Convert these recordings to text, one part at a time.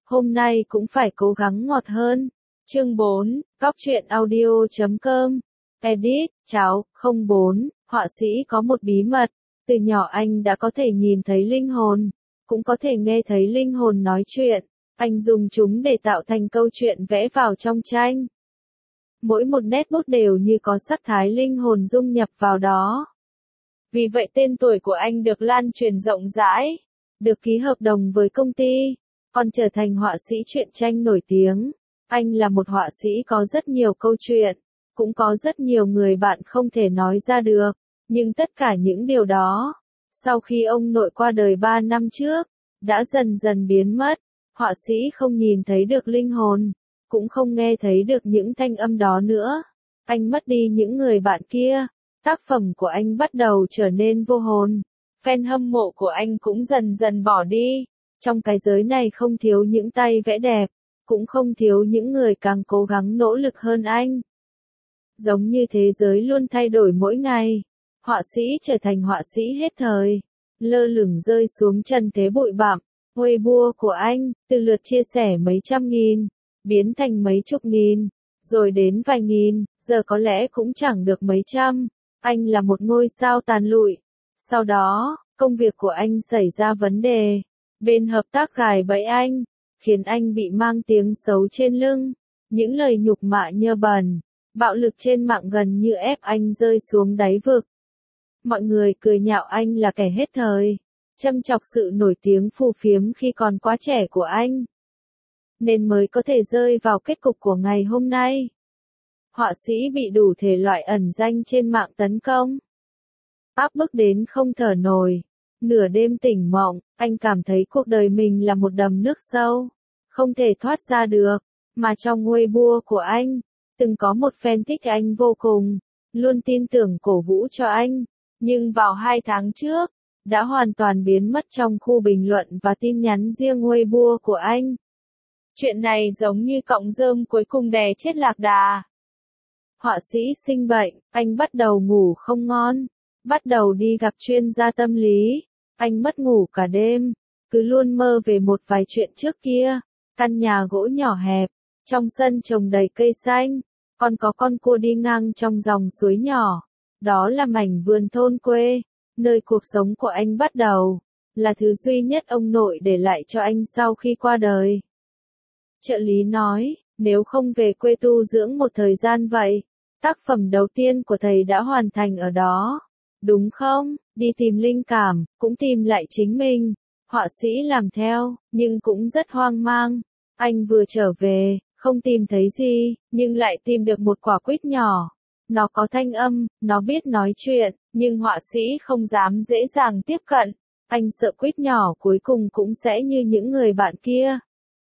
hôm nay cũng phải cố gắng ngọt hơn. Chương 4, Cóc truyện audio.com. Edit, cháu, 04, họa sĩ có một bí mật. Từ nhỏ anh đã có thể nhìn thấy linh hồn, cũng có thể nghe thấy linh hồn nói chuyện. Anh dùng chúng để tạo thành câu chuyện vẽ vào trong tranh. Mỗi một nét bút đều như có sắc thái linh hồn dung nhập vào đó. Vì vậy tên tuổi của anh được lan truyền rộng rãi, được ký hợp đồng với công ty, còn trở thành họa sĩ truyện tranh nổi tiếng. Anh là một họa sĩ có rất nhiều câu chuyện, cũng có rất nhiều người bạn không thể nói ra được, nhưng tất cả những điều đó, sau khi ông nội qua đời 3 năm trước, đã dần dần biến mất. Họa sĩ không nhìn thấy được linh hồn, cũng không nghe thấy được những thanh âm đó nữa. Anh mất đi những người bạn kia, tác phẩm của anh bắt đầu trở nên vô hồn. Fan hâm mộ của anh cũng dần dần bỏ đi. Trong cái giới này không thiếu những tay vẽ đẹp, cũng không thiếu những người càng cố gắng nỗ lực hơn anh. Giống như thế giới luôn thay đổi mỗi ngày, họa sĩ trở thành họa sĩ hết thời, lơ lửng rơi xuống trần thế bụi bặm. Weibo của anh, từ lượt chia sẻ mấy trăm nghìn, biến thành mấy chục nghìn, rồi đến vài nghìn, giờ có lẽ cũng chẳng được mấy trăm. Anh là một ngôi sao tàn lụi. Sau đó, công việc của anh xảy ra vấn đề. Bên hợp tác gài bẫy anh, khiến anh bị mang tiếng xấu trên lưng. Những lời nhục mạ nhơ bẩn, bạo lực trên mạng gần như ép anh rơi xuống đáy vực. Mọi người cười nhạo anh là kẻ hết thời, châm chọc sự nổi tiếng phù phiếm khi còn quá trẻ của anh, nên mới có thể rơi vào kết cục của ngày hôm nay. Họa sĩ bị đủ thể loại ẩn danh trên mạng tấn công, áp bức đến không thở nổi. Nửa đêm tỉnh mộng, anh cảm thấy cuộc đời mình là một đầm nước sâu, không thể thoát ra được. Mà trong Weibo của anh, từng có một fan thích anh vô cùng, luôn tin tưởng cổ vũ cho anh, nhưng vào 2 tháng trước, đã hoàn toàn biến mất trong khu bình luận và tin nhắn riêng Weibo của anh. Chuyện này giống như cọng rơm cuối cùng đè chết lạc đà. Họa sĩ sinh bệnh, anh bắt đầu ngủ không ngon, bắt đầu đi gặp chuyên gia tâm lý. Anh mất ngủ cả đêm, cứ luôn mơ về một vài chuyện trước kia. Căn nhà gỗ nhỏ hẹp, trong sân trồng đầy cây xanh, còn có con cua đi ngang trong dòng suối nhỏ. Đó là mảnh vườn thôn quê, nơi cuộc sống của anh bắt đầu, là thứ duy nhất ông nội để lại cho anh sau khi qua đời. Trợ lý nói, nếu không về quê tu dưỡng một thời gian vậy, tác phẩm đầu tiên của thầy đã hoàn thành ở đó, đúng không? Đi tìm linh cảm, cũng tìm lại chính mình. Họa sĩ làm theo, nhưng cũng rất hoang mang. Anh vừa trở về, không tìm thấy gì, nhưng lại tìm được một quả quýt nhỏ. Nó có thanh âm, nó biết nói chuyện, nhưng họa sĩ không dám dễ dàng tiếp cận. Anh sợ quýt nhỏ cuối cùng cũng sẽ như những người bạn kia,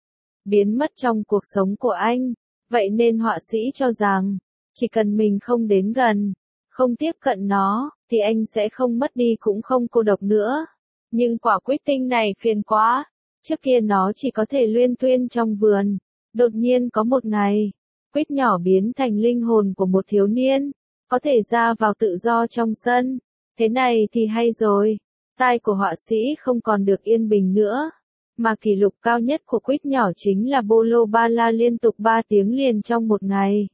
biến mất trong cuộc sống của anh. Vậy nên họa sĩ cho rằng, chỉ cần mình không đến gần, không tiếp cận nó, thì anh sẽ không mất đi cũng không cô độc nữa. Nhưng quả quýt tinh này phiền quá. Trước kia nó chỉ có thể luyên thuyên trong vườn. Đột nhiên có một ngày, quýt nhỏ biến thành linh hồn của một thiếu niên, có thể ra vào tự do trong sân. Thế này thì hay rồi. Tai của họa sĩ không còn được yên bình nữa. Mà kỷ lục cao nhất của quýt nhỏ chính là bolo ba la liên tục 3 tiếng liền trong một ngày.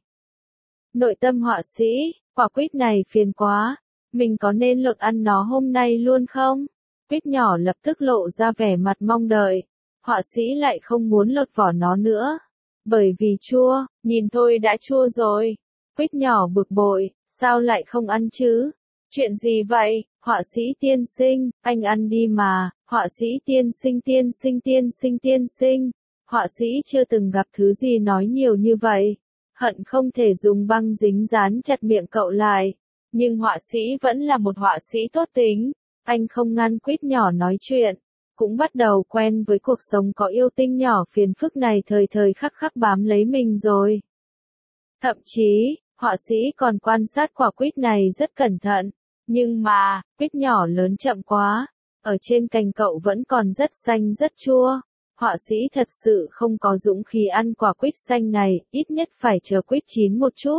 Nội tâm họa sĩ, quả quýt này phiền quá. Mình có nên lột ăn nó hôm nay luôn không? Quýt nhỏ lập tức lộ ra vẻ mặt mong đợi. Họa sĩ lại không muốn lột vỏ nó nữa. Bởi vì chua, nhìn thôi đã chua rồi. Quýt nhỏ bực bội, sao lại không ăn chứ? Chuyện gì vậy? Họa sĩ tiên sinh, anh ăn đi mà. Họa sĩ tiên sinh tiên sinh tiên sinh tiên sinh. Họa sĩ chưa từng gặp thứ gì nói nhiều như vậy. Hận không thể dùng băng dính dán chặt miệng cậu lại. Nhưng họa sĩ vẫn là một họa sĩ tốt tính. Anh không ngăn quýt nhỏ nói chuyện, cũng bắt đầu quen với cuộc sống có yêu tinh nhỏ phiền phức này thời thời khắc khắc bám lấy mình rồi. Thậm chí, họa sĩ còn quan sát quả quýt này rất cẩn thận. Nhưng mà, quýt nhỏ lớn chậm quá, ở trên cành cậu vẫn còn rất xanh rất chua. Họa sĩ thật sự không có dũng khí ăn quả quýt xanh này, ít nhất phải chờ quýt chín một chút.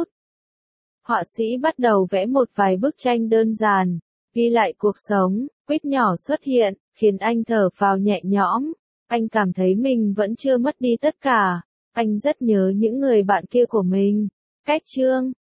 Họa sĩ bắt đầu vẽ một vài bức tranh đơn giản, ghi lại cuộc sống. Quýt nhỏ xuất hiện, khiến anh thở phào nhẹ nhõm. Anh cảm thấy mình vẫn chưa mất đi tất cả. Anh rất nhớ những người bạn kia của mình. Cách chương